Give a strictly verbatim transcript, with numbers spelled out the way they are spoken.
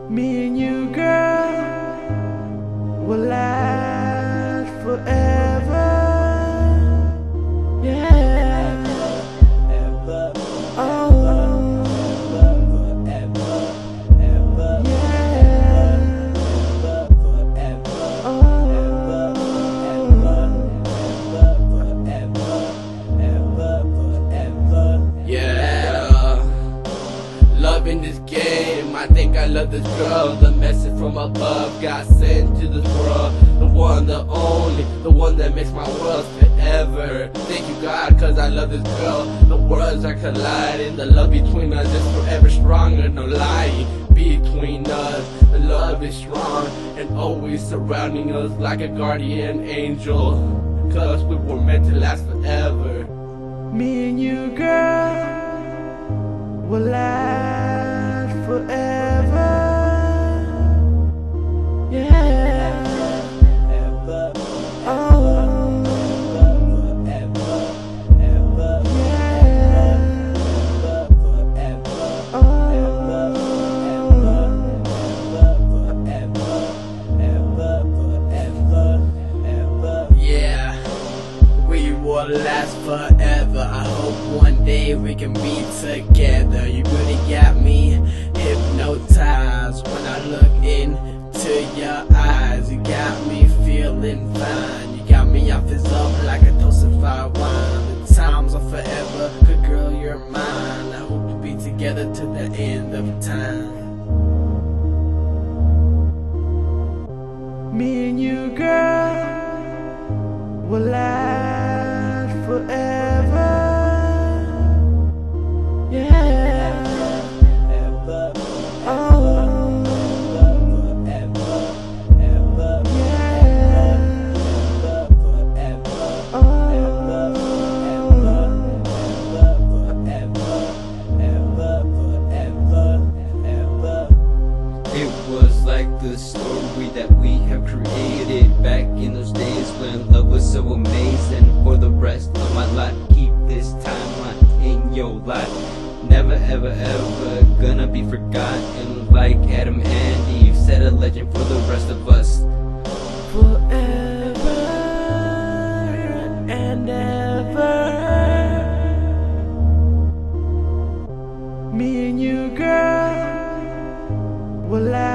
Me and you, girl, will last forever. Yeah. Oh. Yeah. Oh. Yeah. Love in this game, I think I love this girl. The message from above got sent to this world. The one, the only, the one that makes my world forever. Thank you God, cause I love this girl. The worlds are colliding, the love between us is forever stronger. No lying between us, the love is strong and always surrounding us like a guardian angel. Cause we were meant to last forever. Me and you, girl, will last forever. Yeah. Oh. Yeah. Oh. Yeah. We will last forever. I hope one day we can be together. You really got me hypnotized when I look into your eyes. You got me feeling fine. You got me off this up like a dosified wine. The times are forever, good girl, you're mine. I hope to be together to the end of time. Me and you, girl, will last forever. Yeah. Oh. Yeah. It was like the story that we have created back in those days when love was so amazing. For the rest of my life, keep this timeline in your life. Never ever ever gonna be forgotten. Like Adam and Eve, set a legend for the rest of us. Forever and ever. Me and you, girl, will last